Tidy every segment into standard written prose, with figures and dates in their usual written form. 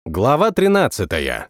Глава 13.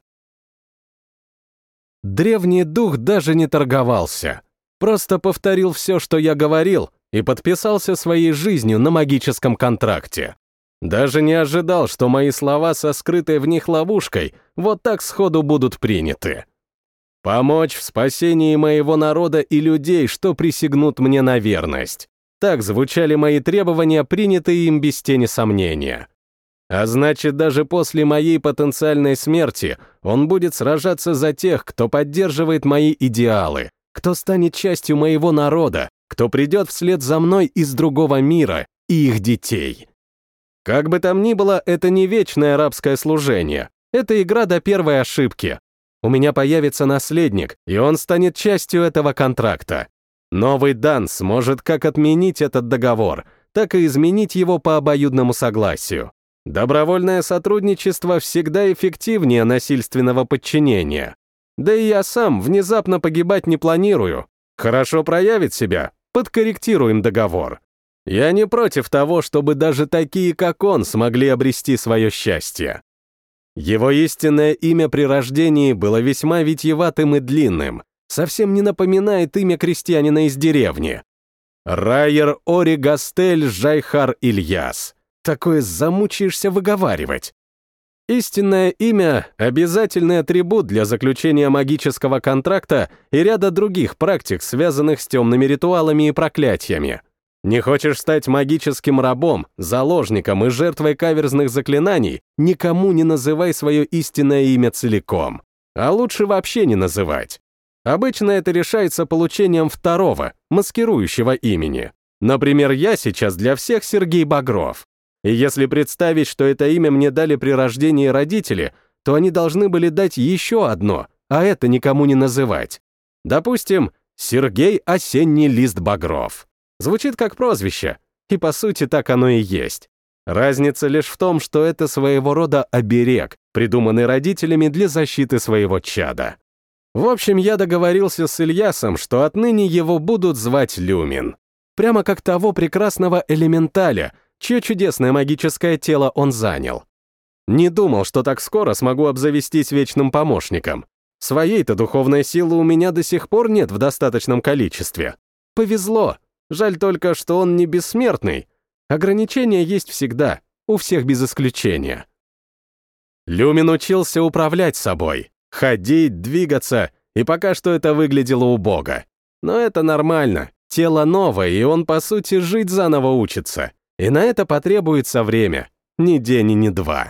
Древний дух даже не торговался. Просто повторил все, что я говорил, и подписался своей жизнью на магическом контракте. Даже не ожидал, что мои слова со скрытой в них ловушкой вот так сходу будут приняты. Помочь в спасении моего народа и людей, что присягнут мне на верность. Так звучали мои требования, принятые им без тени сомнения. А значит, даже после моей потенциальной смерти он будет сражаться за тех, кто поддерживает мои идеалы, кто станет частью моего народа, кто придет вслед за мной из другого мира и их детей. Как бы там ни было, это не вечное рабское служение. Это игра до первой ошибки. У меня появится наследник, и он станет частью этого контракта. Новый дан сможет как отменить этот договор, так и изменить его по обоюдному согласию. Добровольное сотрудничество всегда эффективнее насильственного подчинения. Да и я сам внезапно погибать не планирую. Хорошо проявит себя, подкорректируем договор. Я не против того, чтобы даже такие, как он, смогли обрести свое счастье. Его истинное имя при рождении было весьма витиеватым и длинным, совсем не напоминает имя крестьянина из деревни. Райер Ори Гастель Жайхар Ильяс. Такое замучаешься выговаривать. Истинное имя — обязательный атрибут для заключения магического контракта и ряда других практик, связанных с темными ритуалами и проклятиями. Не хочешь стать магическим рабом, заложником и жертвой каверзных заклинаний, никому не называй свое истинное имя целиком. А лучше вообще не называть. Обычно это решается получением второго, маскирующего имени. Например, я сейчас для всех Сергей Багров. И если представить, что это имя мне дали при рождении родители, то они должны были дать еще одно, а это никому не называть. Допустим, Сергей Осенний Лист Багров. Звучит как прозвище, и по сути так оно и есть. Разница лишь в том, что это своего рода оберег, придуманный родителями для защиты своего чада. В общем, я договорился с Ильясом, что отныне его будут звать Люмин. Прямо как того прекрасного элементаля, чье чудесное магическое тело он занял. Не думал, что так скоро смогу обзавестись вечным помощником. Своей-то духовной силы у меня до сих пор нет в достаточном количестве. Повезло. Жаль только, что он не бессмертный. Ограничения есть всегда, у всех без исключения. Люмин учился управлять собой, ходить, двигаться, и пока что это выглядело убого. Но это нормально. Тело новое, и он, по сути, жить заново учится. И на это потребуется время. Ни день и ни два.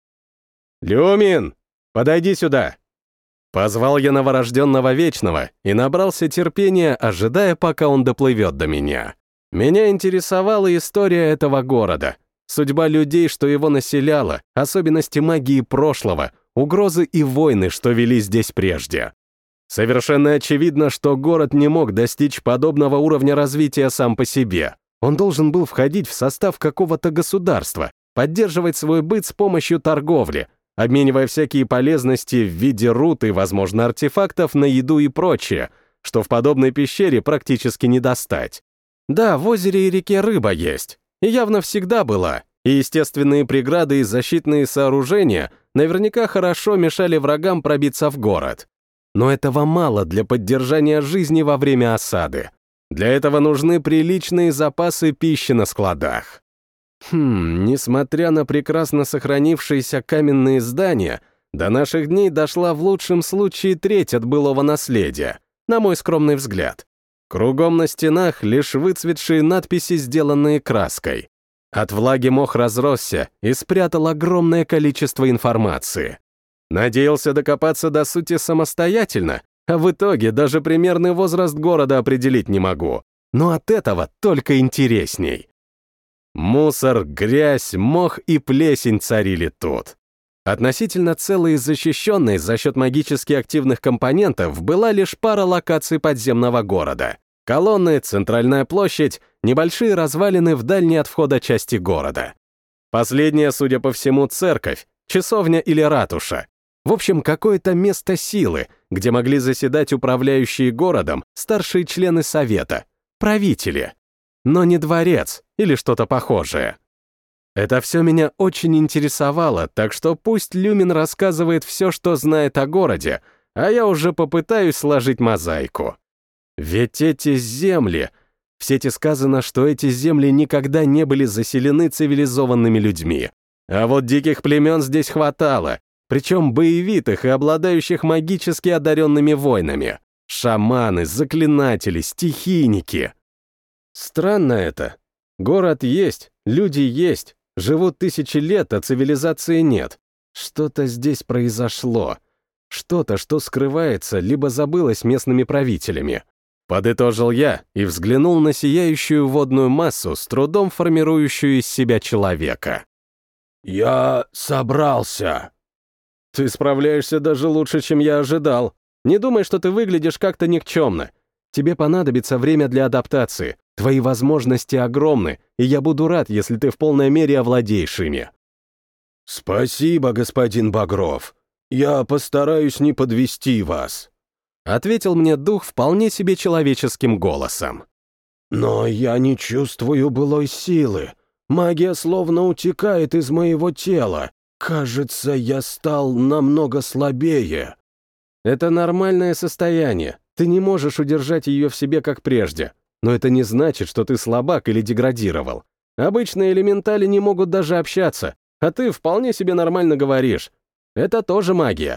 «Люмин, подойди сюда!» Позвал я новорожденного Вечного и набрался терпения, ожидая, пока он доплывет до меня. Меня интересовала история этого города, судьба людей, что его населяло, особенности магии прошлого, угрозы и войны, что вели здесь прежде. Совершенно очевидно, что город не мог достичь подобного уровня развития сам по себе. Он должен был входить в состав какого-то государства, поддерживать свой быт с помощью торговли, обменивая всякие полезности в виде руд и, возможно, артефактов на еду и прочее, что в подобной пещере практически не достать. Да, в озере и реке рыба есть, и явно всегда была, и естественные преграды и защитные сооружения наверняка хорошо мешали врагам пробиться в город. Но этого мало для поддержания жизни во время осады. Для этого нужны приличные запасы пищи на складах. Несмотря на прекрасно сохранившиеся каменные здания, до наших дней дошла в лучшем случае треть от былого наследия, на мой скромный взгляд. Кругом на стенах лишь выцветшие надписи, сделанные краской. От влаги мох разросся и спрятал огромное количество информации. Надеялся докопаться до сути самостоятельно, а в итоге даже примерный возраст города определить не могу. Но от этого только интересней. Мусор, грязь, мох и плесень царили тут. Относительно целой и защищенной за счет магически активных компонентов была лишь пара локаций подземного города. Колонны, центральная площадь, небольшие развалины в дальней от входа части города. Последняя, судя по всему, церковь, часовня или ратуша. В общем, какое-то место силы, где могли заседать управляющие городом старшие члены совета, правители. Но не дворец или что-то похожее. Это все меня очень интересовало, так что пусть Люмин рассказывает все, что знает о городе, а я уже попытаюсь сложить мозаику. Ведь эти земли... В сети сказано, что эти земли никогда не были заселены цивилизованными людьми. А вот диких племен здесь хватало, причем боевитых и обладающих магически одаренными воинами. Шаманы, заклинатели, стихийники. Странно это. Город есть, люди есть, живут тысячи лет, а цивилизации нет. Что-то здесь произошло. Что-то, что скрывается, либо забылось местными правителями. Подытожил я и взглянул на сияющую водную массу, с трудом формирующую из себя человека. «Я собрался». «Ты справляешься даже лучше, чем я ожидал. Не думай, что ты выглядишь как-то никчемно. Тебе понадобится время для адаптации. Твои возможности огромны, и я буду рад, если ты в полной мере овладеешь ими». «Спасибо, господин Багров. Я постараюсь не подвести вас», — ответил мне дух вполне себе человеческим голосом. «Но я не чувствую былой силы. Магия словно утекает из моего тела. Кажется, я стал намного слабее». «Это нормальное состояние. Ты не можешь удержать ее в себе, как прежде. Но это не значит, что ты слабак или деградировал. Обычные элементали не могут даже общаться, а ты вполне себе нормально говоришь. Это тоже магия».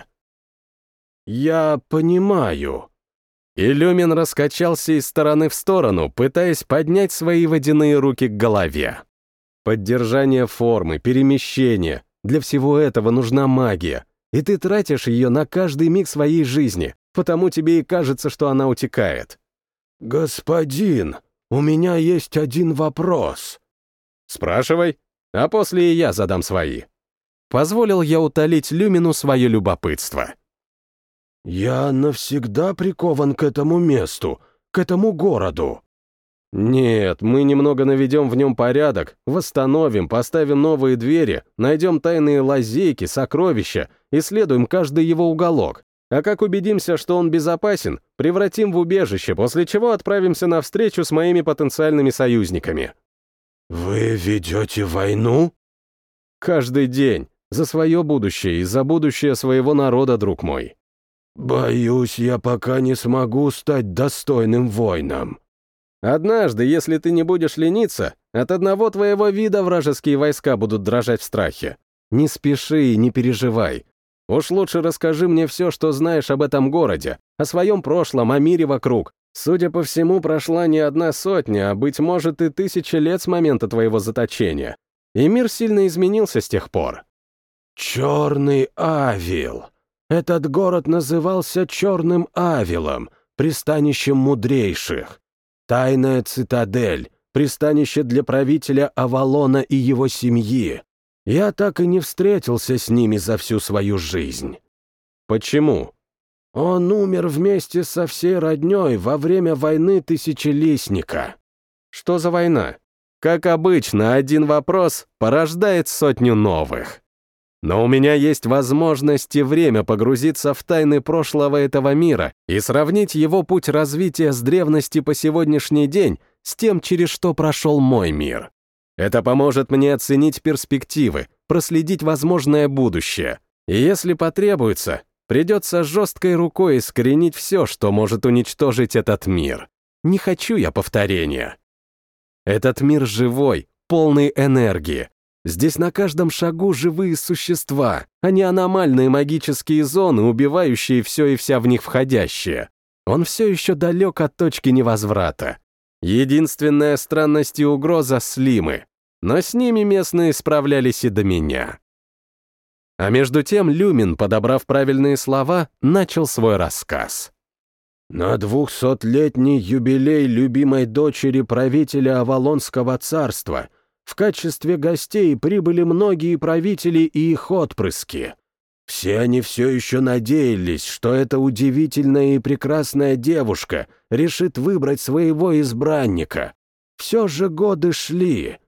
«Я понимаю». Илюмин раскачался из стороны в сторону, пытаясь поднять свои водяные руки к голове. Поддержание формы, перемещение — для всего этого нужна магия, и ты тратишь ее на каждый миг своей жизни, потому тебе и кажется, что она утекает. «Господин, у меня есть один вопрос». «Спрашивай, а после и я задам свои». Позволил я утолить Люмину свое любопытство. «Я навсегда прикован к этому месту, к этому городу». «Нет, мы немного наведем в нем порядок, восстановим, поставим новые двери, найдем тайные лазейки, сокровища, исследуем каждый его уголок. А как убедимся, что он безопасен, превратим в убежище, после чего отправимся на встречу с моими потенциальными союзниками». «Вы ведете войну?» «Каждый день. За свое будущее и за будущее своего народа, друг мой». «Боюсь, я пока не смогу стать достойным воином». «Однажды, если ты не будешь лениться, от одного твоего вида вражеские войска будут дрожать в страхе. Не спеши и не переживай. Уж лучше расскажи мне все, что знаешь об этом городе, о своем прошлом, о мире вокруг. Судя по всему, прошла не одна сотня, а, быть может, и 1000 лет с момента твоего заточения. И мир сильно изменился с тех пор». «Черный Авил. Этот город назывался Черным Авилом, пристанищем мудрейших. Тайная цитадель, пристанище для правителя Авалона и его семьи. Я так и не встретился с ними за всю свою жизнь». «Почему?» «Он умер вместе со всей роднёй во время войны Тысячелистника». «Что за война?» «Как обычно, один вопрос порождает сотню новых». Но у меня есть возможность и время погрузиться в тайны прошлого этого мира и сравнить его путь развития с древности по сегодняшний день с тем, через что прошел мой мир. Это поможет мне оценить перспективы, проследить возможное будущее. И если потребуется, придется жесткой рукой искоренить все, что может уничтожить этот мир. Не хочу я повторения. Этот мир живой, полный энергии. Здесь на каждом шагу живые существа, а не аномальные магические зоны, убивающие все и вся в них входящее. Он все еще далек от точки невозврата. Единственная странность и угроза — слимы, но с ними местные справлялись и до меня. А между тем Люмин, подобрав правильные слова, начал свой рассказ. «На 200-летний юбилей любимой дочери правителя Авалонского царства в качестве гостей прибыли многие правители и их отпрыски. Все они все еще надеялись, что эта удивительная и прекрасная девушка решит выбрать своего избранника. Все же годы шли».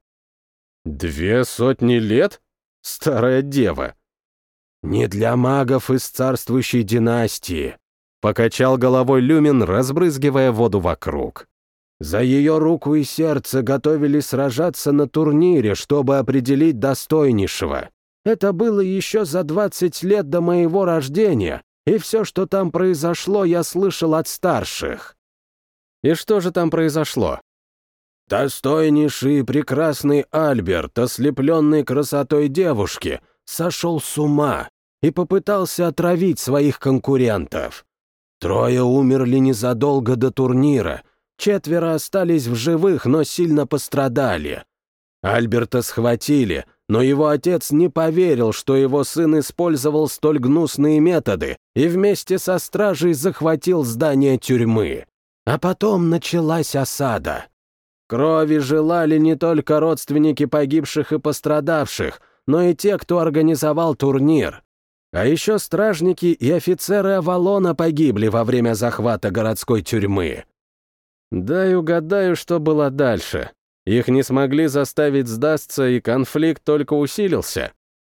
200 лет? Старая дева. «Не для магов из царствующей династии», — покачал головой Люмин, разбрызгивая воду вокруг. За ее руку и сердце готовились сражаться на турнире, чтобы определить достойнейшего. Это было еще за 20 лет до моего рождения, и все, что там произошло, я слышал от старших». «И что же там произошло?» «Достойнейший и прекрасный Альберт, ослепленный красотой девушки, сошел с ума и попытался отравить своих конкурентов. 3 умерли незадолго до турнира, 4 остались в живых, но сильно пострадали. Альберта схватили, но его отец не поверил, что его сын использовал столь гнусные методы и вместе со стражей захватил здание тюрьмы. А потом началась осада. Крови желали не только родственники погибших и пострадавших, но и те, кто организовал турнир. А еще стражники и офицеры Авалона погибли во время захвата городской тюрьмы». «Дай угадаю, что было дальше. Их не смогли заставить сдаться, и конфликт только усилился».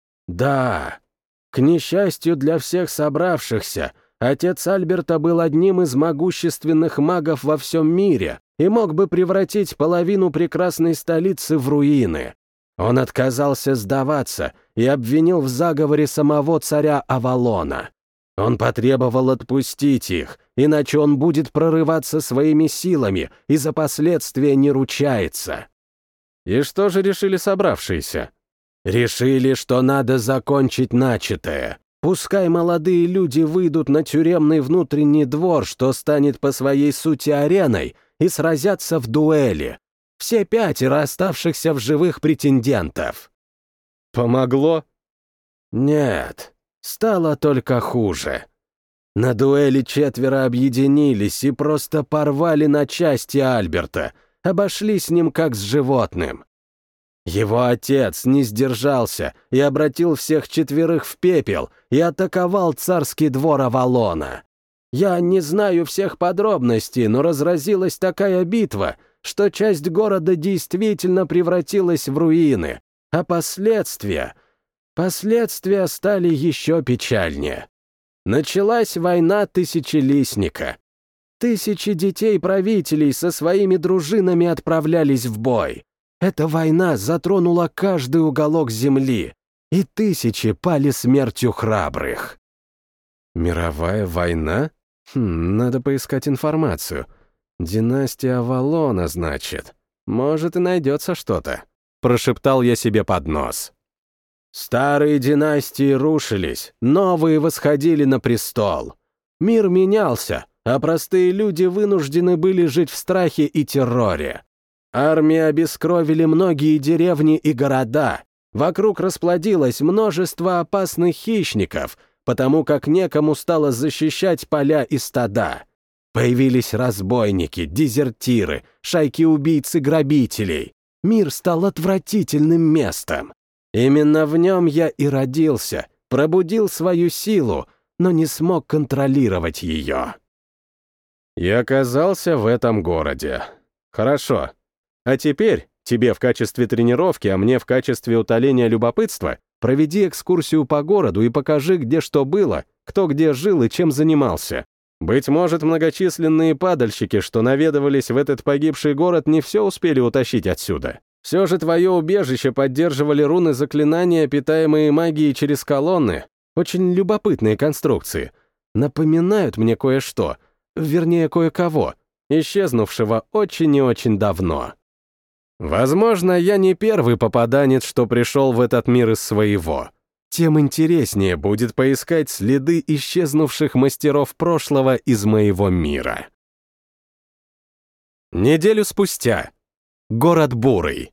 «Да. К несчастью для всех собравшихся, отец Альберта был одним из могущественных магов во всем мире и мог бы превратить половину прекрасной столицы в руины. Он отказался сдаваться и обвинил в заговоре самого царя Авалона. Он потребовал отпустить их, иначе он будет прорываться своими силами и за последствия не ручается». «И что же решили собравшиеся?» «Решили, что надо закончить начатое. Пускай молодые люди выйдут на тюремный внутренний двор, что станет по своей сути ареной, и сразятся в дуэли. Все 5 оставшихся в живых претендентов». «Помогло?» «Нет, стало только хуже. На дуэли 4 объединились и просто порвали на части Альберта, обошлись с ним как с животным. Его отец не сдержался и обратил всех 4 в пепел и атаковал царский двор Авалона. Я не знаю всех подробностей, но разразилась такая битва, что часть города действительно превратилась в руины, а последствия стали еще печальнее. Началась война Тысячелистника. 1000 детей-правителей со своими дружинами отправлялись в бой. Эта война затронула каждый уголок земли, и 1000 пали смертью храбрых». «Мировая война? Надо поискать информацию. Династия Авалона, значит. Может, и найдется что-то», — прошептал я себе под нос. Старые династии рушились, новые восходили на престол. Мир менялся, а простые люди вынуждены были жить в страхе и терроре. Армии обескровили многие деревни и города. Вокруг расплодилось множество опасных хищников, потому как некому стало защищать поля и стада. Появились разбойники, дезертиры, шайки убийц и грабителей. Мир стал отвратительным местом. Именно в нем я и родился, пробудил свою силу, но не смог контролировать ее. И оказался в этом городе. Хорошо. А теперь тебе в качестве тренировки, а мне в качестве утоления любопытства проведи экскурсию по городу и покажи, где что было, кто где жил и чем занимался. Быть может, многочисленные падальщики, что наведывались в этот погибший город, не все успели утащить отсюда. Все же твое убежище поддерживали руны заклинания, питаемые магией через колонны. Очень любопытные конструкции. Напоминают мне кое-что, вернее, кое-кого, исчезнувшего очень и очень давно. Возможно, я не первый попаданец, что пришел в этот мир из своего. Тем интереснее будет поискать следы исчезнувших мастеров прошлого из моего мира. Неделю спустя. Город Бурый.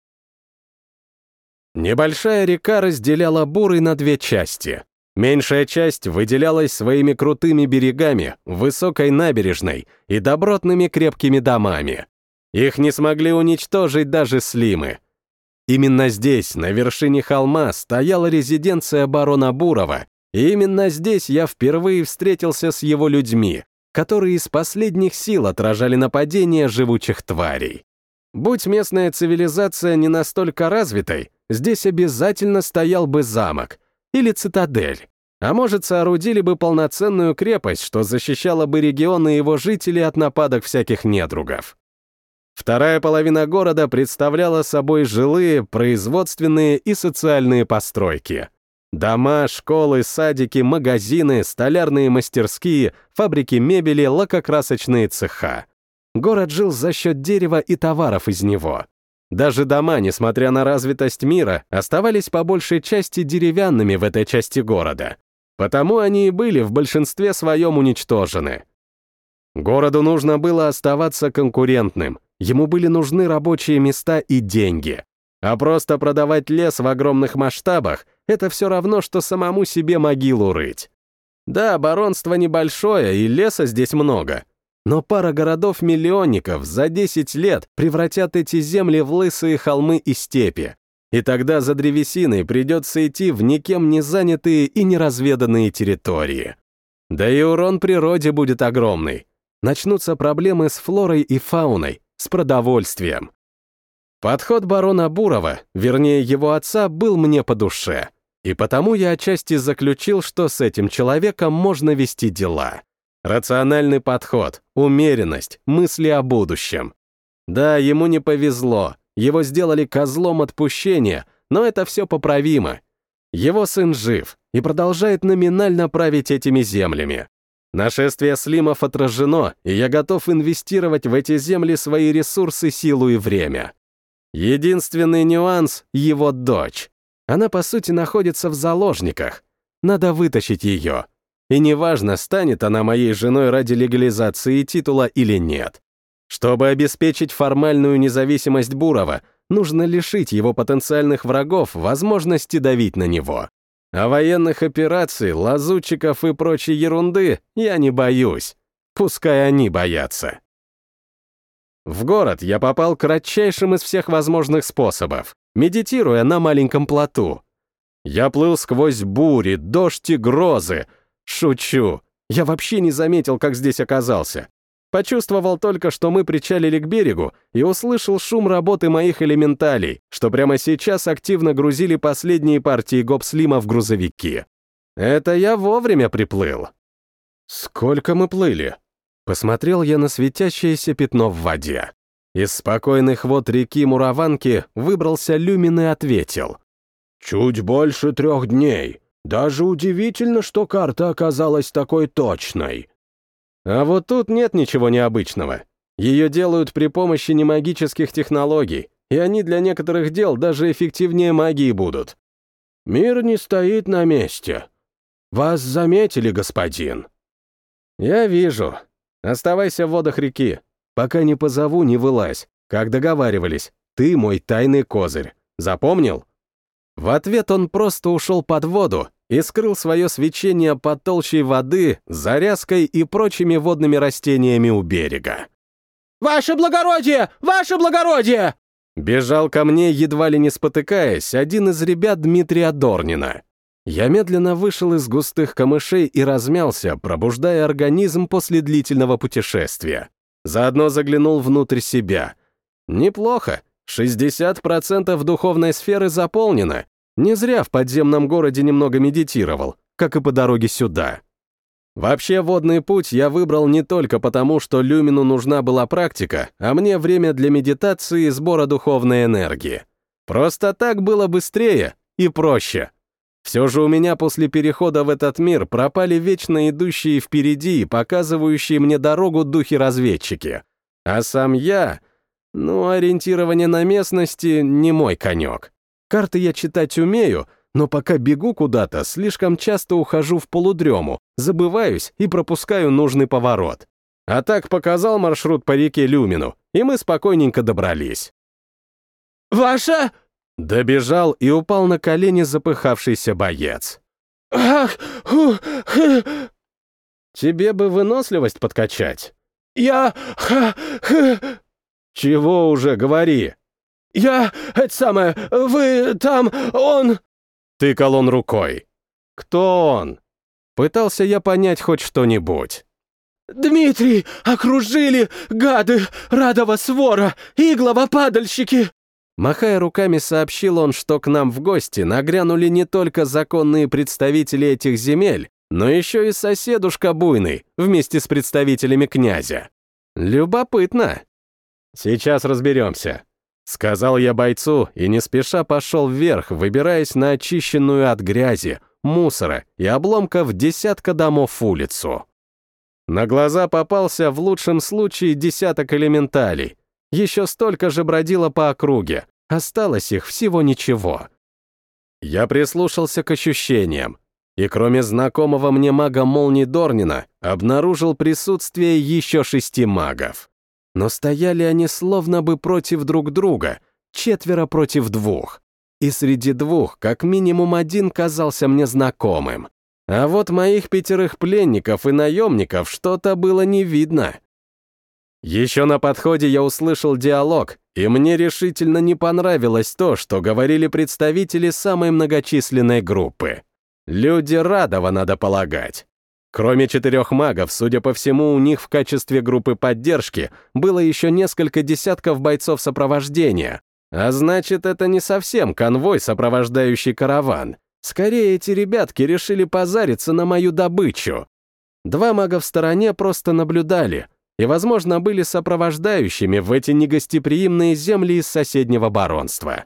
Небольшая река разделяла Бурый на 2 части. Меньшая часть выделялась своими крутыми берегами, высокой набережной и добротными крепкими домами. Их не смогли уничтожить даже слимы. Именно здесь, на вершине холма, стояла резиденция барона Бурова, и именно здесь я впервые встретился с его людьми, которые из последних сил отражали нападения живучих тварей. Будь местная цивилизация не настолько развитой, здесь обязательно стоял бы замок или цитадель, а может, соорудили бы полноценную крепость, что защищала бы регион и его жителей от нападок всяких недругов. Вторая половина города представляла собой жилые, производственные и социальные постройки. Дома, школы, садики, магазины, столярные мастерские, фабрики мебели, лакокрасочные цеха. Город жил за счет дерева и товаров из него. Даже дома, несмотря на развитость мира, оставались по большей части деревянными в этой части города. Потому они и были в большинстве своем уничтожены. Городу нужно было оставаться конкурентным, ему были нужны рабочие места и деньги. А просто продавать лес в огромных масштабах — это все равно, что самому себе могилу рыть. Да, баронство небольшое, и леса здесь много. Но пара городов-миллионников за 10 лет превратят эти земли в лысые холмы и степи. И тогда за древесиной придется идти в никем не занятые и неразведанные территории. Да и урон природе будет огромный. Начнутся проблемы с флорой и фауной, с продовольствием. Подход барона Бурова, вернее его отца, был мне по душе. И потому я отчасти заключил, что с этим человеком можно вести дела. Рациональный подход, умеренность, мысли о будущем. Да, ему не повезло, его сделали козлом отпущения, но это все поправимо. Его сын жив и продолжает номинально править этими землями. Нашествие слимов отражено, и я готов инвестировать в эти земли свои ресурсы, силу и время. Единственный нюанс — его дочь. Она, по сути, находится в заложниках. Надо вытащить ее. И неважно, станет она моей женой ради легализации титула или нет. Чтобы обеспечить формальную независимость Бурова, нужно лишить его потенциальных врагов возможности давить на него. А военных операций, лазутчиков и прочей ерунды я не боюсь. Пускай они боятся. В город я попал кратчайшим из всех возможных способов, медитируя на маленьком плоту. Я плыл сквозь бури, дождь и грозы. Шучу. Я вообще не заметил, как здесь оказался. Почувствовал только, что мы причалили к берегу, и услышал шум работы моих элементалей, что прямо сейчас активно грузили последние партии гопслима в грузовики. Это я вовремя приплыл. Сколько мы плыли? Посмотрел я на светящееся пятно в воде. Из спокойных вод реки Мураванки выбрался Люмин и ответил. «Чуть больше 3 дней. Даже удивительно, что карта оказалась такой точной». А вот тут нет ничего необычного. Ее делают при помощи немагических технологий, и они для некоторых дел даже эффективнее магии будут. «Мир не стоит на месте. Вас заметили, господин?» «Я вижу. Оставайся в водах реки. Пока не позову, не вылазь. Как договаривались, ты мой тайный козырь. Запомнил?» В ответ он просто ушел под воду и скрыл свое свечение под толщей воды, за ряской и прочими водными растениями у берега. «Ваше благородие! Ваше благородие!» Бежал ко мне, едва ли не спотыкаясь, один из ребят Дмитрия Дорнина. Я медленно вышел из густых камышей и размялся, пробуждая организм после длительного путешествия. Заодно заглянул внутрь себя. Неплохо. 60% духовной сферы заполнено. Не зря в подземном городе немного медитировал, как и по дороге сюда. Вообще, водный путь я выбрал не только потому, что Люмину нужна была практика, а мне время для медитации и сбора духовной энергии. Просто так было быстрее и проще. Все же у меня после перехода в этот мир пропали вечно идущие впереди и показывающие мне дорогу духи-разведчики. А сам я... ориентирование на местности не мой конек. Карты я читать умею, но пока бегу куда-то, слишком часто ухожу в полудрему, забываюсь и пропускаю нужный поворот. А так показал маршрут по реке Люмину, и мы спокойненько добрались. «Ваша...» Добежал и упал на колени запыхавшийся боец. «Ах! Тебе бы выносливость подкачать». «Я... «Чего уже, говори?» Вы там, он...» Тыкал он рукой. «Кто он?» Пытался я понять хоть что-нибудь. «Дмитрий, окружили, гады, Радова свора, иглово-падальщики!» Махая руками, сообщил он, что к нам в гости нагрянули не только законные представители этих земель, но еще и соседушка Буйный, вместе с представителями князя. Любопытно. Сейчас разберемся», — сказал я бойцу и не спеша пошел вверх, выбираясь на очищенную от грязи, мусора и обломков десятка домов улицу. На глаза попался в лучшем случае десяток элементалей. Еще столько же бродило по округе, осталось их всего ничего. Я прислушался к ощущениям, и кроме знакомого мне мага молнии Дорнина, обнаружил присутствие еще 6 магов. Но стояли они словно бы против друг друга, 4 против 2. И среди 2 как минимум 1 казался мне знакомым. А вот моих 5 пленников и наемников что-то было не видно. Еще на подходе я услышал диалог, и мне решительно не понравилось то, что говорили представители самой многочисленной группы. Люди Радова, надо полагать. Кроме 4 магов, судя по всему, у них в качестве группы поддержки было еще несколько десятков бойцов сопровождения, а значит, это не совсем конвой, сопровождающий караван. Скорее, эти ребятки решили позариться на мою добычу. 2 мага в стороне просто наблюдали и, возможно, были сопровождающими в эти негостеприимные земли из соседнего баронства.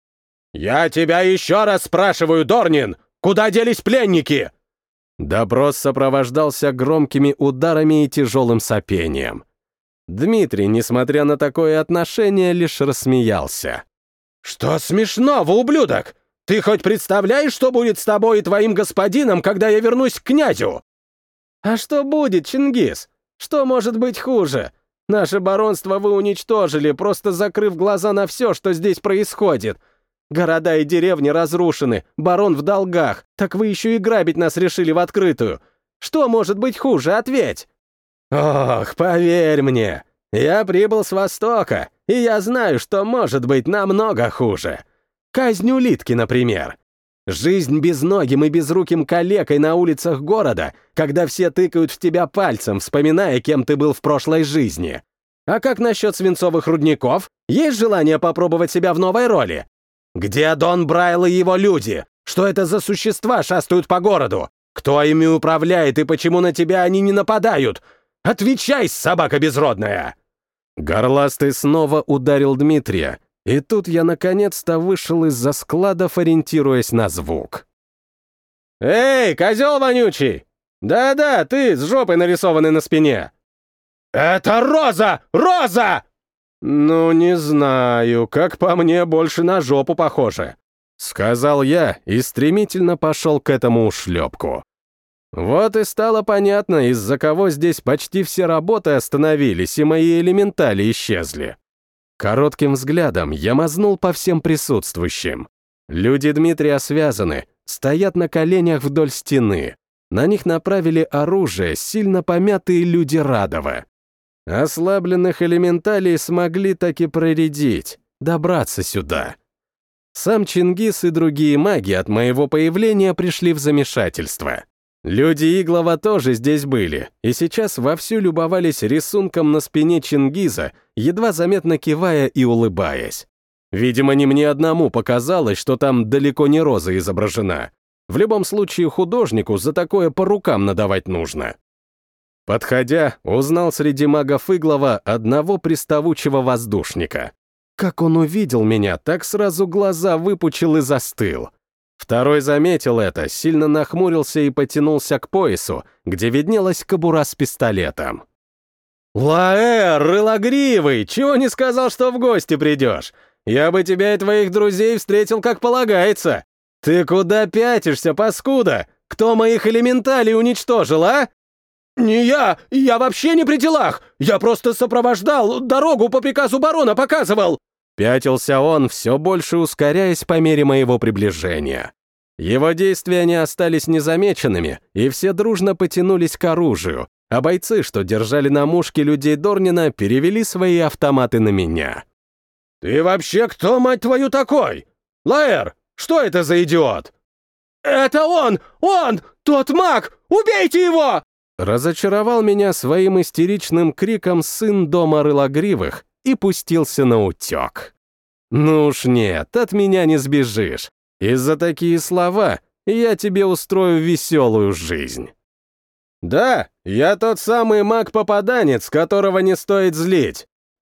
«Я тебя еще раз спрашиваю, Дорнин! Куда делись пленники?» Допрос сопровождался громкими ударами и тяжелым сопением. Дмитрий, несмотря на такое отношение, лишь рассмеялся. «Что смешного, ублюдок? Ты хоть представляешь, что будет с тобой и твоим господином, когда я вернусь к князю?» «А что будет, Чингис? Что может быть хуже? Наше баронство вы уничтожили, просто закрыв глаза на все, что здесь происходит. Города и деревни разрушены, барон в долгах, так вы еще и грабить нас решили в открытую. Что может быть хуже, ответь!» «Ох, поверь мне, я прибыл с Востока, и я знаю, что может быть намного хуже. Казнь улитки, например. Жизнь безногим и безруким калекой на улицах города, когда все тыкают в тебя пальцем, вспоминая, кем ты был в прошлой жизни. А как насчет свинцовых рудников? Есть желание попробовать себя в новой роли? Где Дон Брайл и его люди? Что это за существа шастают по городу? Кто ими управляет и почему на тебя они не нападают? Отвечай, собака безродная!» Горластый снова ударил Дмитрия, и тут я наконец-то вышел из-за складов, ориентируясь на звук. «Эй, козел вонючий! Да-да, ты с жопой нарисованной на спине!» «Это Роза! Роза!» «Ну, не знаю, как по мне, больше на жопу похоже», — сказал я и стремительно пошел к этому ушлепку. Вот и стало понятно, из-за кого здесь почти все работы остановились и мои элементали исчезли. Коротким взглядом я мазнул по всем присутствующим. Люди Дмитрия связаны, стоят на коленях вдоль стены. На них направили оружие сильно помятые люди Радова. Ослабленных элементалей смогли таки проредить, добраться сюда. Сам Чингис и другие маги от моего появления пришли в замешательство. Люди Иглова тоже здесь были, и сейчас вовсю любовались рисунком на спине Чингиза, едва заметно кивая и улыбаясь. Видимо, не мне одному показалось, что там далеко не роза изображена. В любом случае художнику за такое по рукам надавать нужно. Подходя, узнал среди магов Иглова одного приставучего воздушника. Как он увидел меня, так сразу глаза выпучил и застыл. Второй заметил это, сильно нахмурился и потянулся к поясу, где виднелась кобура с пистолетом. «Лаэр, рылогривый, чего не сказал, что в гости придешь? Я бы тебя и твоих друзей встретил как полагается. Ты куда пятишься, паскуда? Кто моих элементалей уничтожил, а?» «Не я вообще не при делах! Я просто сопровождал, дорогу по приказу барона показывал!» Пятился он, все больше ускоряясь по мере моего приближения. Его действия не остались незамеченными, и все дружно потянулись к оружию, а бойцы, что держали на мушке людей Дорнина, перевели свои автоматы на меня. «Ты вообще кто, мать твою, такой? Лаэр, что это за идиот?» «Это он! Тот маг! Убейте его!» Разочаровал меня своим истеричным криком сын дома Рылогривых и пустился на утек. Ну уж нет, от меня не сбежишь. И за такие слова я тебе устрою веселую жизнь. Да, я тот самый маг-попаданец, которого не стоит злить.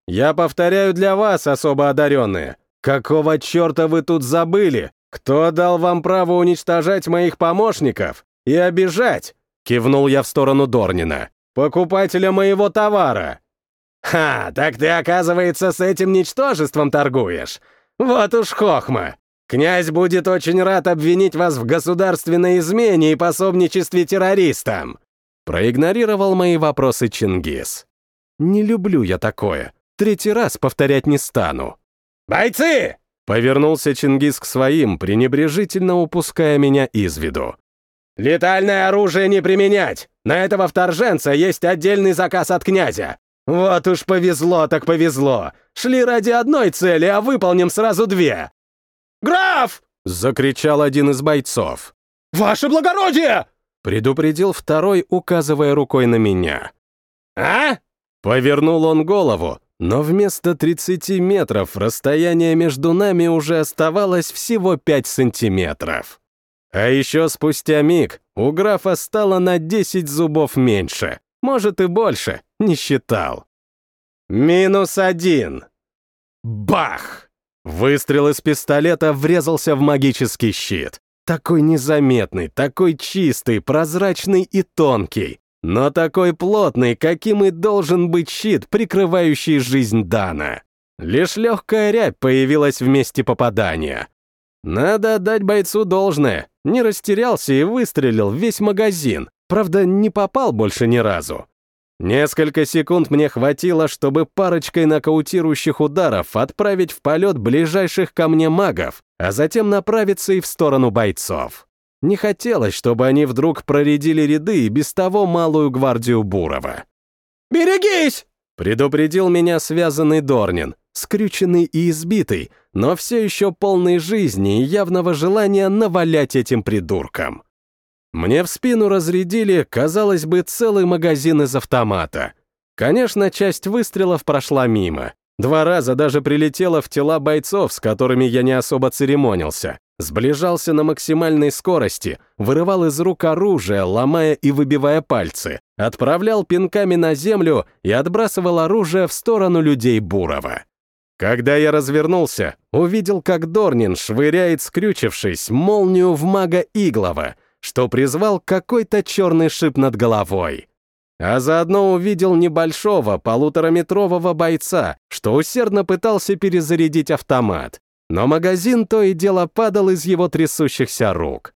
Я повторяю для вас, особо одаренные. Какого черта вы тут забыли? Кто дал вам право уничтожать моих помощников и обижать?» Кивнул я в сторону Дорнина. «Покупателя моего товара». «Ха, так ты, оказывается, с этим ничтожеством торгуешь? Вот уж хохма. Князь будет очень рад обвинить вас в государственной измене и пособничестве террористам». Проигнорировал мои вопросы Чингис. «Не люблю я такое. 3-й раз повторять не стану». «Бойцы!» — повернулся Чингис к своим, пренебрежительно упуская меня из виду. «Летальное оружие не применять! На этого вторженца есть отдельный заказ от князя! Вот уж повезло так повезло! Шли ради одной цели, а выполним сразу 2!» «Граф!» — закричал один из бойцов. «Ваше благородие!» — предупредил второй, указывая рукой на меня. «А?» — повернул он голову, но вместо 30 метров расстояние между нами уже оставалось всего 5 сантиметров. А еще спустя миг у графа стало на 10 зубов меньше, может и больше, не считал. -1. Бах! Выстрел из пистолета врезался в магический щит. Такой незаметный, такой чистый, прозрачный и тонкий, но такой плотный, каким и должен быть щит, прикрывающий жизнь Дана. Лишь легкая рябь появилась в месте попадания. Надо отдать бойцу должное. Не растерялся и выстрелил весь магазин. Правда, не попал больше ни разу. Несколько секунд мне хватило, чтобы парочкой нокаутирующих ударов отправить в полет ближайших ко мне магов, а затем направиться и в сторону бойцов. Не хотелось, чтобы они вдруг проредили ряды и без того малую гвардию Бурова. «Берегись!» — предупредил меня связанный Дорнин, скрюченный и избитый, но все еще полный жизни и явного желания навалять этим придуркам. Мне в спину разрядили, казалось бы, целый магазин из автомата. Конечно, часть выстрелов прошла мимо. 2 раза даже прилетело в тела бойцов, с которыми я не особо церемонился. Сближался на максимальной скорости, вырывал из рук оружие, ломая и выбивая пальцы, отправлял пинками на землю и отбрасывал оружие в сторону людей Бурова. Когда я развернулся, увидел, как Дорнин швыряет, скрючившись, молнию в мага Иглова, что призвал какой-то черный шип над головой. А заодно увидел небольшого 1,5-метрового бойца, что усердно пытался перезарядить автомат, но магазин то и дело падал из его трясущихся рук.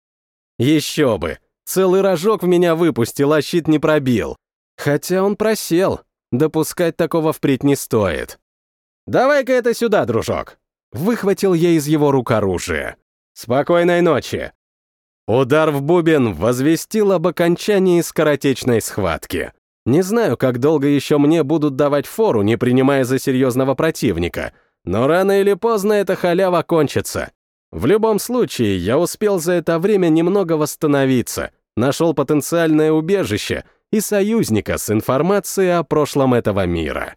Еще бы, целый рожок в меня выпустил, а щит не пробил. Хотя он просел, допускать такого впредь не стоит. «Давай-ка это сюда, дружок!» Выхватил я из его рук оружие. «Спокойной ночи!» Удар в бубен возвестил об окончании скоротечной схватки. Не знаю, как долго еще мне будут давать фору, не принимая за серьезного противника, но рано или поздно эта халява кончится. В любом случае, я успел за это время немного восстановиться, нашел потенциальное убежище и союзника с информацией о прошлом этого мира.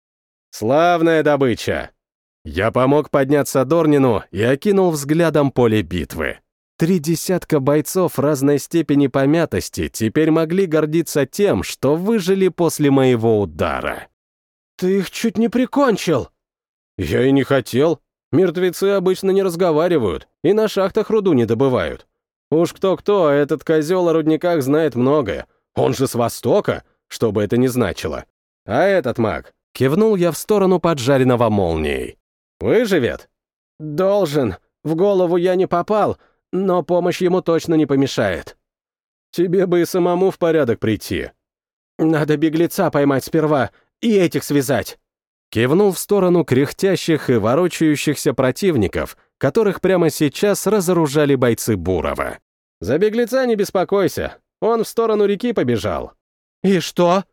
Славная добыча! Я помог подняться Дорнину и окинул взглядом поле битвы. 3 десятка бойцов разной степени помятости теперь могли гордиться тем, что выжили после моего удара. «Ты их чуть не прикончил!» «Я и не хотел. Мертвецы обычно не разговаривают и на шахтах руду не добывают. Уж кто-кто, а этот козел о рудниках знает многое. Он же с Востока, что бы это ни значило. А этот маг...» Кивнул я в сторону поджаренного молнией. «Выживет?» «Должен. В голову я не попал, но помощь ему точно не помешает». «Тебе бы и самому в порядок прийти». «Надо беглеца поймать сперва и этих связать». Кивнул в сторону кряхтящих и ворочающихся противников, которых прямо сейчас разоружали бойцы Бурова. «За беглеца не беспокойся, он в сторону реки побежал». «И что?»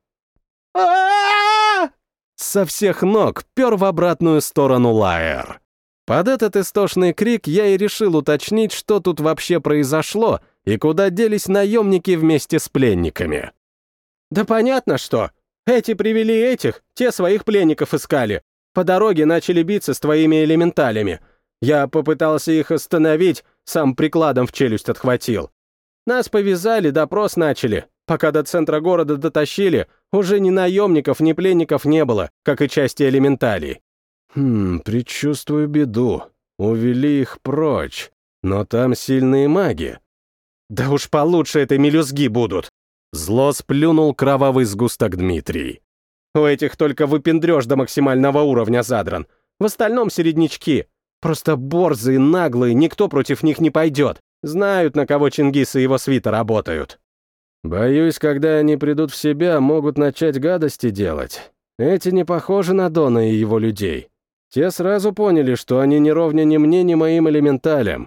Со всех ног пер в обратную сторону Лаэр. Под этот истошный крик я и решил уточнить, что тут вообще произошло и куда делись наемники вместе с пленниками. «Да понятно что. Эти привели этих, те своих пленников искали. По дороге начали биться с твоими элементалями. Я попытался их остановить, сам прикладом в челюсть отхватил. Нас повязали, допрос начали. Пока до центра города дотащили, Уже ни наемников, ни пленников не было, как и части элементалей. Предчувствую беду. Увели их прочь. Но там сильные маги. Да уж получше этой мелюзги будут. Зло сплюнул кровавый сгусток Дмитрий. У этих только выпендрёж до максимального уровня задран. В остальном середнячки. Просто борзые, наглые, никто против них не пойдет. Знают, на кого Чингис и его свита работают. Боюсь, когда они придут в себя, могут начать гадости делать. Эти не похожи на Дона и его людей. Те сразу поняли, что они не ровня ни мне, ни моим элементалям.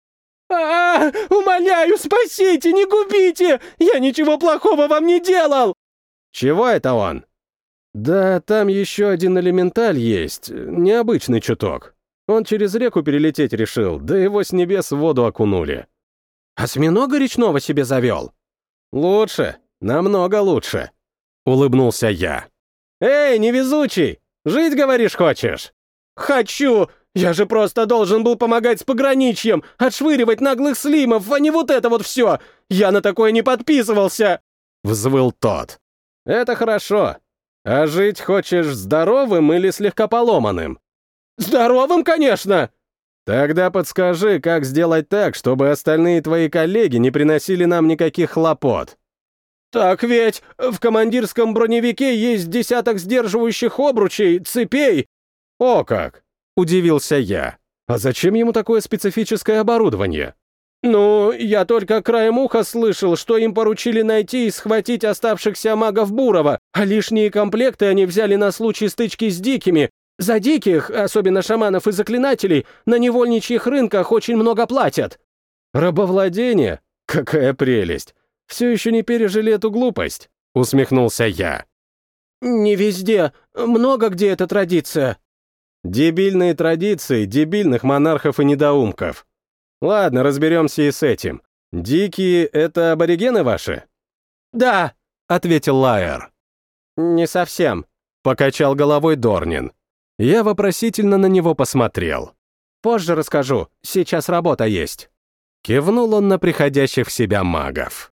Умоляю, спасите, не губите! Я ничего плохого вам не делал!» «Чего это он?» «Да, там еще один элементаль есть, необычный чуток. Он через реку перелететь решил, да его с небес в воду окунули». «Осьминога речного себе завел?» «Лучше, намного лучше», — улыбнулся я. «Эй, невезучий, жить, говоришь, хочешь?» «Хочу! Я же просто должен был помогать с пограничьем, отшвыривать наглых слимов, а не вот это вот все! Я на такое не подписывался!» Взвыл тот. «Это хорошо. А жить хочешь здоровым или слегка поломанным?» «Здоровым, конечно!» «Тогда подскажи, как сделать так, чтобы остальные твои коллеги не приносили нам никаких хлопот». «Так ведь в командирском броневике есть десяток сдерживающих обручей, цепей». «О как!» — удивился я. «А зачем ему такое специфическое оборудование?» «Ну, я только краем уха слышал, что им поручили найти и схватить оставшихся магов Бурова, а лишние комплекты они взяли на случай стычки с дикими. За диких, особенно шаманов и заклинателей, на невольничьих рынках очень много платят». «Рабовладение? Какая прелесть! Все еще не пережили эту глупость», — усмехнулся я. «Не везде. Много где эта традиция». «Дебильные традиции дебильных монархов и недоумков. Ладно, разберемся и с этим. Дикие — это аборигены ваши?» «Да», — ответил Лайер. «Не совсем», — покачал головой Дорнин. Я вопросительно на него посмотрел. «Позже расскажу, сейчас работа есть». Кивнул он на приходящих в себя магов.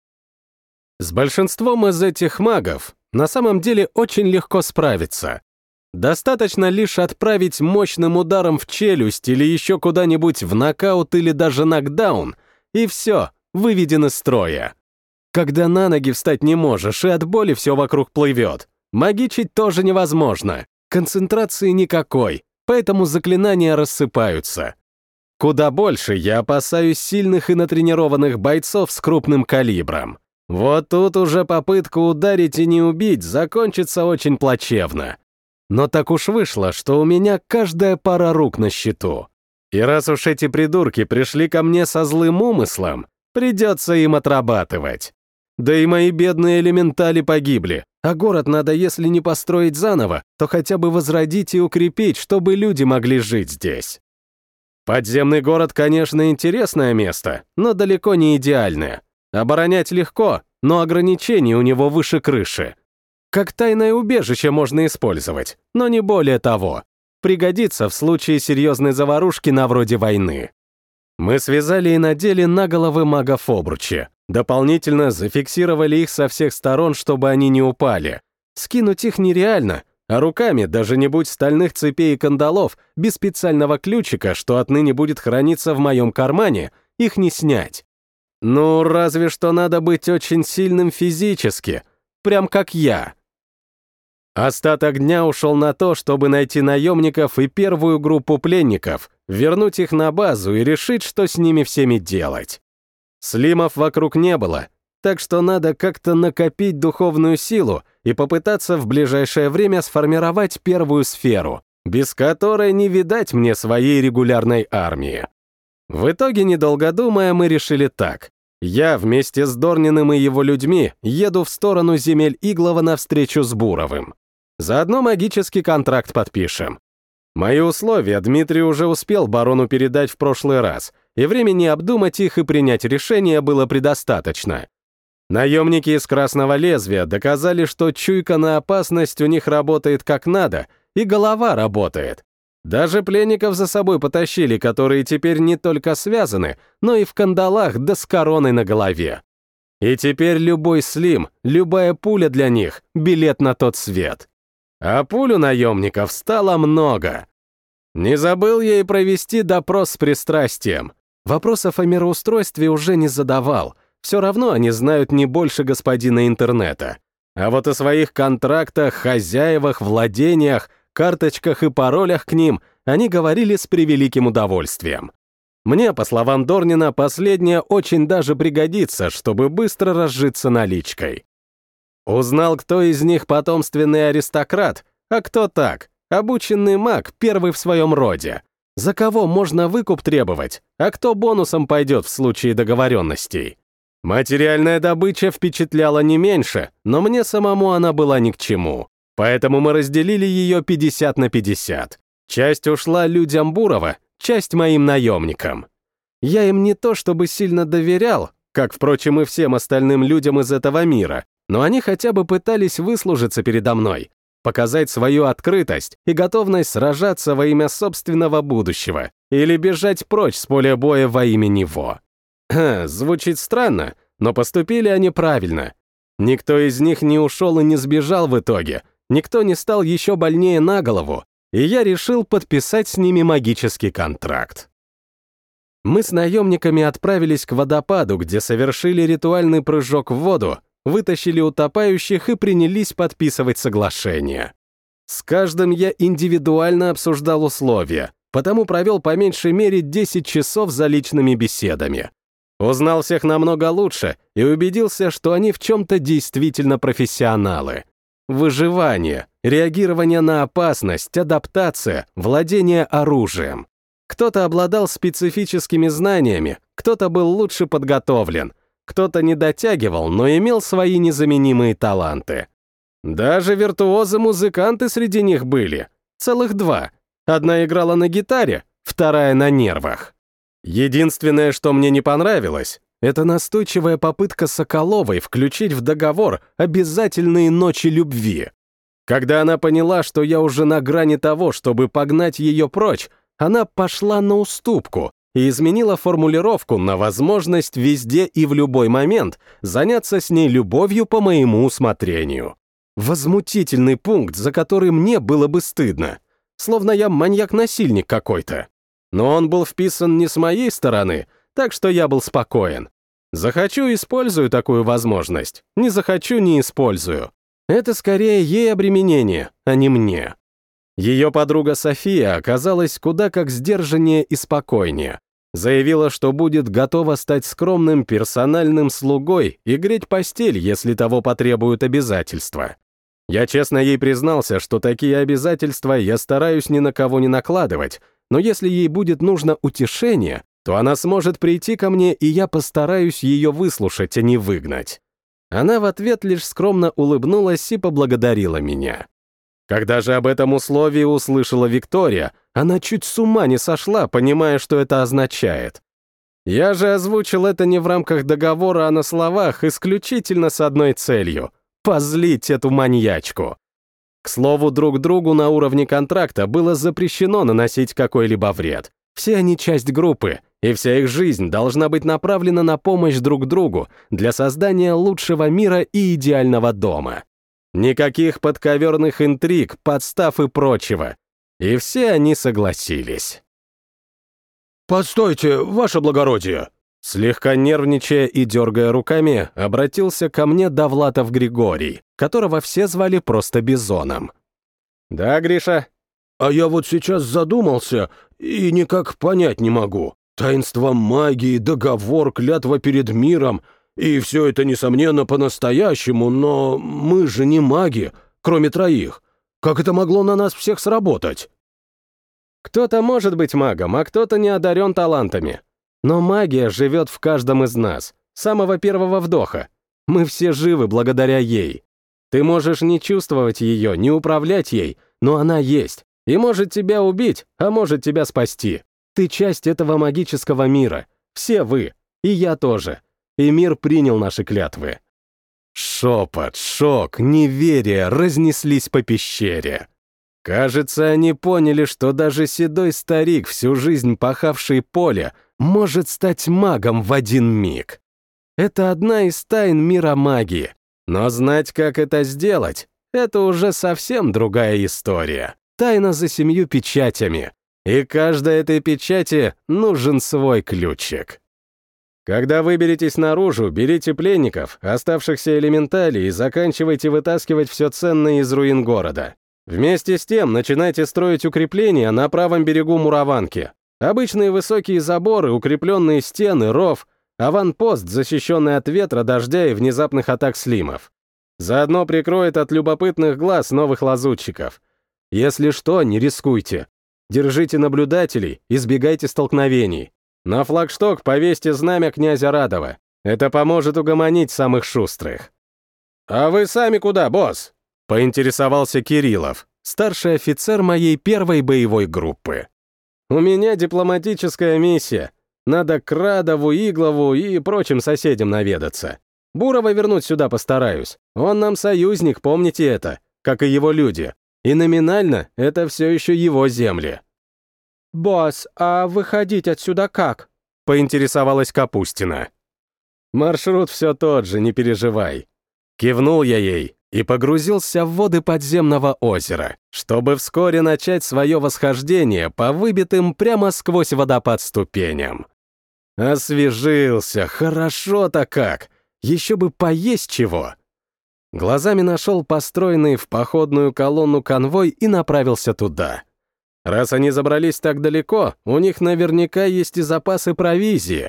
С большинством из этих магов на самом деле очень легко справиться. Достаточно лишь отправить мощным ударом в челюсть или еще куда-нибудь в нокаут или даже нокдаун, и все, выведен из строя. Когда на ноги встать не можешь и от боли все вокруг плывет, магичить тоже невозможно, концентрации никакой, поэтому заклинания рассыпаются. Куда больше я опасаюсь сильных и натренированных бойцов с крупным калибром. Вот тут уже попытка ударить и не убить закончится очень плачевно. Но так уж вышло, что у меня каждая пара рук на счету. И раз уж эти придурки пришли ко мне со злым умыслом, придется им отрабатывать. Да и мои бедные элементали погибли, а город надо, если не построить заново, то хотя бы возродить и укрепить, чтобы люди могли жить здесь. Подземный город, конечно, интересное место, но далеко не идеальное. Оборонять легко, но ограничения у него выше крыши. Как тайное убежище можно использовать, но не более того. Пригодится в случае серьезной заварушки на вроде войны. Мы связали и надели на головы магов обручи. Дополнительно зафиксировали их со всех сторон, чтобы они не упали. Скинуть их нереально, а руками, даже не будь стальных цепей и кандалов, без специального ключика, что отныне будет храниться в моем кармане, их не снять. Ну, разве что надо быть очень сильным физически, прям как я. Остаток дня ушел на то, чтобы найти наемников и первую группу пленников, вернуть их на базу и решить, что с ними всеми делать. Слимов вокруг не было, так что надо как-то накопить духовную силу и попытаться в ближайшее время сформировать первую сферу, без которой не видать мне своей регулярной армии. В итоге, недолго думая, мы решили так. Я вместе с Дорниным и его людьми еду в сторону земель Иглова навстречу с Буровым. Заодно магический контракт подпишем. Мои условия Дмитрий уже успел барону передать в прошлый раз, и времени обдумать их и принять решение было предостаточно. Наемники из Красного Лезвия доказали, что чуйка на опасность у них работает как надо, и голова работает. Даже пленников за собой потащили, которые теперь не только связаны, но и в кандалах да с короной на голове. И теперь любой слим, любая пуля для них — билет на тот свет. А пуль у наемников стало много. Не забыл я и провести допрос с пристрастием. Вопросов о мироустройстве уже не задавал. Все равно они знают не больше господина интернета. А вот о своих контрактах, хозяевах, владениях, карточках и паролях к ним они говорили с превеликим удовольствием. Мне, по словам Дорнина, последнее очень даже пригодится, чтобы быстро разжиться наличкой. Узнал, кто из них потомственный аристократ, а кто так, обученный маг, первый в своем роде. За кого можно выкуп требовать, а кто бонусом пойдет в случае договоренностей. Материальная добыча впечатляла не меньше, но мне самому она была ни к чему. Поэтому мы разделили ее 50 на 50. Часть ушла людям Бурова, часть моим наемникам. Я им не то чтобы сильно доверял, как, впрочем, и всем остальным людям из этого мира, но они хотя бы пытались выслужиться передо мной, показать свою открытость и готовность сражаться во имя собственного будущего или бежать прочь с поля боя во имя него. Звучит странно, но поступили они правильно. Никто из них не ушел и не сбежал в итоге, никто не стал еще больнее на голову, и я решил подписать с ними магический контракт. Мы с наемниками отправились к водопаду, где совершили ритуальный прыжок в воду, вытащили утопающих и принялись подписывать соглашение. С каждым я индивидуально обсуждал условия, потому провел по меньшей мере 10 часов за личными беседами. Узнал всех намного лучше и убедился, что они в чем-то действительно профессионалы. Выживание, реагирование на опасность, адаптация, владение оружием. Кто-то обладал специфическими знаниями, кто-то был лучше подготовлен, кто-то не дотягивал, но имел свои незаменимые таланты. Даже виртуозы-музыканты среди них были. Целых 2. Одна играла на гитаре, вторая на нервах. Единственное, что мне не понравилось, это настойчивая попытка Соколовой включить в договор обязательные ночи любви. Когда она поняла, что я уже на грани того, чтобы погнать ее прочь, она пошла на уступку и изменила формулировку на возможность везде и в любой момент заняться с ней любовью по моему усмотрению. Возмутительный пункт, за который мне было бы стыдно. Словно я маньяк-насильник какой-то. Но он был вписан не с моей стороны, так что я был спокоен. Захочу — использую такую возможность, не захочу — не использую. Это скорее ей обременение, а не мне. Ее подруга София оказалась куда как сдержаннее и спокойнее. Заявила, что будет готова стать скромным персональным слугой и греть постель, если того потребуют обязательства. Я честно ей признался, что такие обязательства я стараюсь ни на кого не накладывать, но если ей будет нужно утешение, то она сможет прийти ко мне, и я постараюсь ее выслушать, а не выгнать. Она в ответ лишь скромно улыбнулась и поблагодарила меня. Когда же об этом условии услышала Виктория, она чуть с ума не сошла, понимая, что это означает. Я же озвучил это не в рамках договора, а на словах, исключительно с одной целью — позлить эту маньячку. К слову, друг другу на уровне контракта было запрещено наносить какой-либо вред. Все они часть группы, и вся их жизнь должна быть направлена на помощь друг другу для создания лучшего мира и идеального дома. Никаких подковерных интриг, подстав и прочего. И все они согласились. «Постойте, ваше благородие!» Слегка нервничая и дергая руками, обратился ко мне Довлатов Григорий, которого все звали просто Бизоном. «Да, Гриша?» «А я вот сейчас задумался и никак понять не могу. Таинство магии, договор, клятва перед миром. И все это, несомненно, по-настоящему, но мы же не маги, кроме 3. Как это могло на нас всех сработать?» «Кто-то может быть магом, а кто-то не одарен талантами. Но магия живет в каждом из нас, с самого первого вдоха. Мы все живы благодаря ей. Ты можешь не чувствовать ее, не управлять ей, но она есть, и может тебя убить, а может тебя спасти. Ты часть этого магического мира. Все вы, и я тоже. И мир принял наши клятвы». Шепот, шок, неверие разнеслись по пещере. Кажется, они поняли, что даже седой старик, всю жизнь пахавший поле, может стать магом в один миг. Это одна из тайн мира магии. Но знать, как это сделать, это уже совсем другая история. Тайна за 7 печатями. И каждой этой печати нужен свой ключик. Когда выберетесь наружу, берите пленников, оставшихся элементалей и заканчивайте вытаскивать все ценное из руин города. Вместе с тем начинайте строить укрепления на правом берегу Мураванки. Обычные высокие заборы, укрепленные стены, ров, аванпост, защищенный от ветра, дождя и внезапных атак слимов. Заодно прикроет от любопытных глаз новых лазутчиков. Если что, не рискуйте. Держите наблюдателей, избегайте столкновений. На флагшток повесьте знамя князя Радова. Это поможет угомонить самых шустрых. «А вы сами куда, босс?» — поинтересовался Кириллов, старший офицер моей первой боевой группы. «У меня дипломатическая миссия. Надо к Радову, Иглову и прочим соседям наведаться. Бурова вернуть сюда постараюсь. Он нам союзник, помните это, как и его люди. И номинально это все еще его земли». «Босс, а выходить отсюда как?» — поинтересовалась Капустина. «Маршрут все тот же, не переживай». Кивнул я ей и погрузился в воды подземного озера, чтобы вскоре начать свое восхождение по выбитым прямо сквозь водопад ступеням. Освежился, хорошо-то как, еще бы поесть чего. Глазами нашел построенный в походную колонну конвой и направился туда. Раз они забрались так далеко, у них наверняка есть и запасы провизии.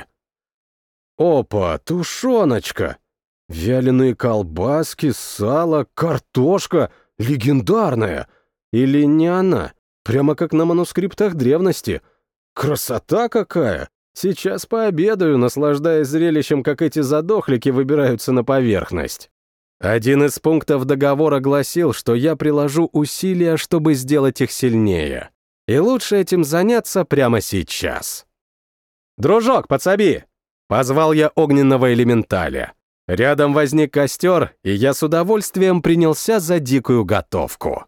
Опа, тушеночка! Вяленые колбаски, сало, картошка, легендарная. Или не она, прямо как на манускриптах древности. Красота какая! Сейчас пообедаю, наслаждаясь зрелищем, как эти задохлики выбираются на поверхность. Один из пунктов договора гласил, что я приложу усилия, чтобы сделать их сильнее. И лучше этим заняться прямо сейчас. «Дружок, подсоби!» — позвал я огненного элементаля. Рядом возник костер, и я с удовольствием принялся за дикую готовку.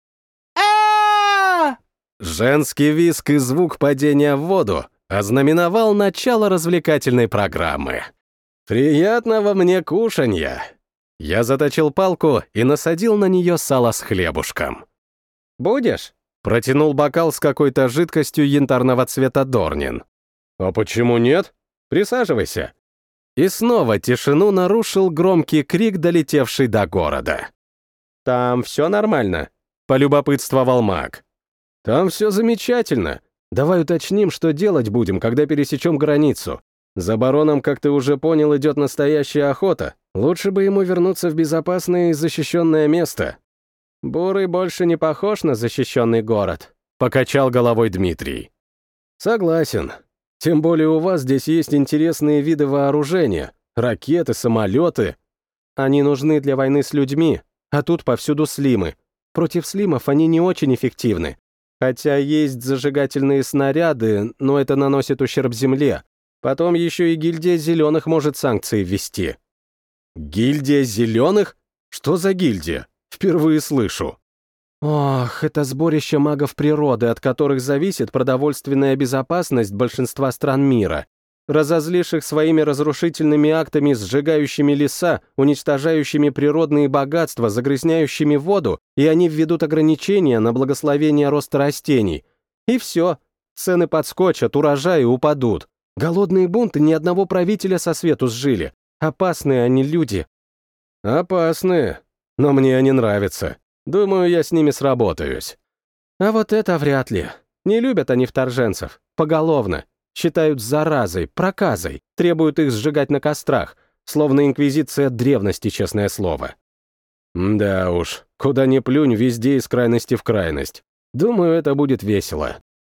Женский визг и звук падения в воду ознаменовал начало развлекательной программы. «Приятного мне кушанья!» Я заточил палку и насадил на нее сало с хлебушком. «Будешь?» — протянул бокал с какой-то жидкостью янтарного цвета Дорнин. «А почему нет? Присаживайся». И снова тишину нарушил громкий крик, долетевший до города. «Там все нормально?» — полюбопытствовал маг. «Там все замечательно. Давай уточним, что делать будем, когда пересечем границу. За бароном, как ты уже понял, идет настоящая охота. Лучше бы ему вернуться в безопасное и защищенное место». «Бурый больше не похож на защищенный город», — покачал головой Дмитрий. «Согласен. Тем более у вас здесь есть интересные виды вооружения, ракеты, самолеты. Они нужны для войны с людьми, а тут повсюду слимы. Против слимов они не очень эффективны. Хотя есть зажигательные снаряды, но это наносит ущерб земле. Потом еще и гильдия зеленых может санкции ввести». «Гильдия зеленых? Что за гильдия? Впервые слышу». «Ох, это сборище магов природы, от которых зависит продовольственная безопасность большинства стран мира. Разозлишь их своими разрушительными актами, сжигающими леса, уничтожающими природные богатства, загрязняющими воду, и они введут ограничения на благословение роста растений. И все, цены подскочат, урожаи упадут. Голодные бунты ни одного правителя со свету сжили. Опасные они люди». «Опасные, но мне они нравятся. Думаю, я с ними сработаюсь». «А вот это вряд ли. Не любят они вторженцев. Поголовно. Считают заразой, проказой. Требуют их сжигать на кострах. Словно инквизиция древности, честное слово». «Да уж, куда ни плюнь, везде из крайности в крайность. Думаю, это будет весело».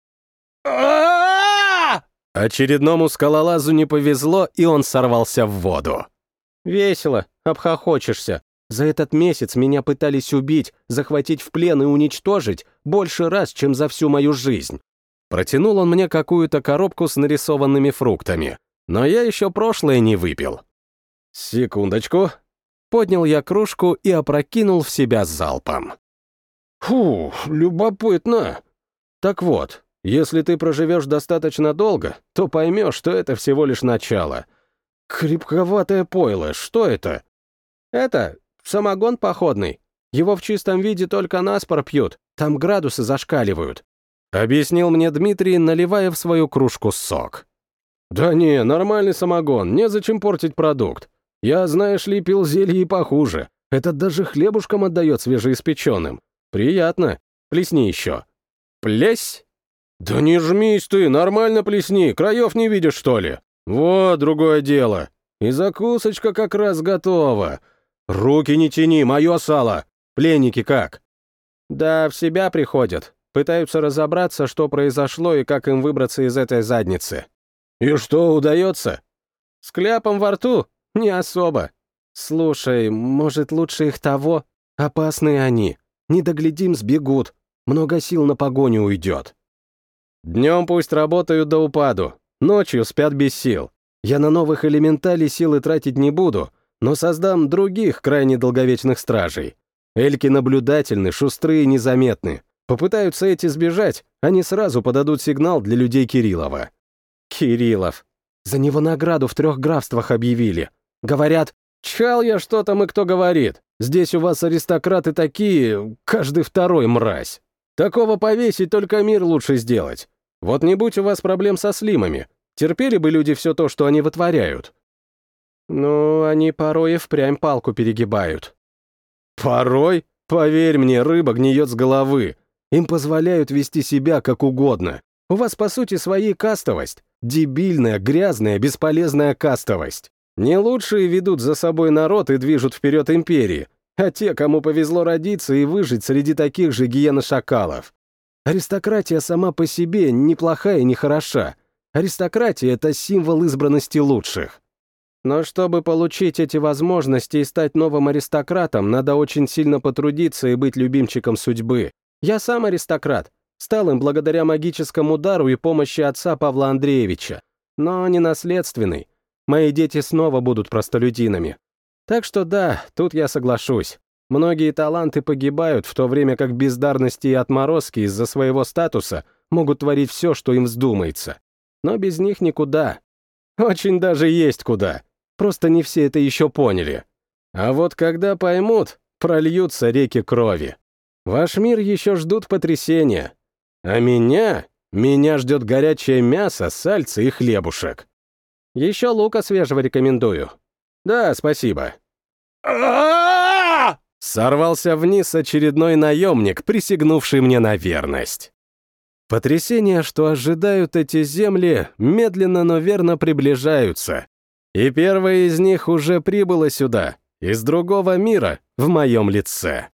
Очередному скалолазу не повезло, и он сорвался в воду. «Весело, обхохочешься. За этот месяц меня пытались убить, захватить в плен и уничтожить больше раз, чем за всю мою жизнь». Протянул он мне какую-то коробку с нарисованными фруктами, но я еще прошлое не выпил. «Секундочку». Поднял я кружку и опрокинул в себя залпом. «Фу, любопытно. Так вот, если ты проживешь достаточно долго, то поймешь, что это всего лишь начало. Крепковатое пойло, что это? Это самогон походный. Его в чистом виде только наспор пьют, там градусы зашкаливают. Объяснил мне Дмитрий, наливая в свою кружку сок. Да не, нормальный самогон, незачем портить продукт. Я, знаешь ли, пил зелье и похуже. Этот даже хлебушком отдает свежеиспеченным. Приятно. Плесни еще. Плесь? Да не жмись ты, нормально плесни, краев не видишь, что ли? Вот другое дело. И закусочка как раз готова. Руки не тяни, мое сало. Пленники как? Да, в себя приходят. Пытаются разобраться, что произошло и как им выбраться из этой задницы. И что, удается? С кляпом во рту? Не особо. Слушай, может, лучше их того? Опасные они. Не доглядим, сбегут. Много сил на погоню уйдет. Днем пусть работают до упаду. Ночью спят без сил. Я на новых элементалей силы тратить не буду, но создам других крайне долговечных стражей. Эльки наблюдательны, шустрые и незаметны. Попытаются эти сбежать, они сразу подадут сигнал для людей Кириллова. Кириллов. За него награду в 3 графствах объявили. Говорят, чал я, что там и кто говорит. Здесь у вас аристократы такие, каждый второй мразь. Такого повесить только мир лучше сделать. Вот не будь у вас проблем со слимами. Терпели бы люди все то, что они вытворяют. Ну, они порой и впрямь палку перегибают. Порой? Поверь мне, рыба гниет с головы. Им позволяют вести себя как угодно. У вас, по сути, своей кастовость. Дебильная, грязная, бесполезная кастовость. Не лучшие ведут за собой народ и движут вперед империи, а те, кому повезло родиться и выжить среди таких же гиен-шакалов. Аристократия сама по себе неплохая и не хороша. Аристократия — это символ избранности лучших. Но чтобы получить эти возможности и стать новым аристократом, надо очень сильно потрудиться и быть любимчиком судьбы. Я сам аристократ. Стал им благодаря магическому удару и помощи отца Павла Андреевича. Но не наследственный. Мои дети снова будут простолюдинами. Так что да, тут я соглашусь. Многие таланты погибают, в то время как бездарности и отморозки из-за своего статуса могут творить все, что им вздумается. Но без них никуда. Очень даже есть куда. Просто не все это еще поняли. А вот когда поймут, прольются реки крови. Ваш мир еще ждут потрясения. А меня ждет горячее мясо, сальце и хлебушек. Еще лука свежего рекомендую. Да, спасибо. Сорвался вниз очередной наемник, присягнувший мне на верность. Потрясения, что ожидают эти земли, медленно, но верно приближаются. И первая из них уже прибыла сюда, из другого мира, в моем лице.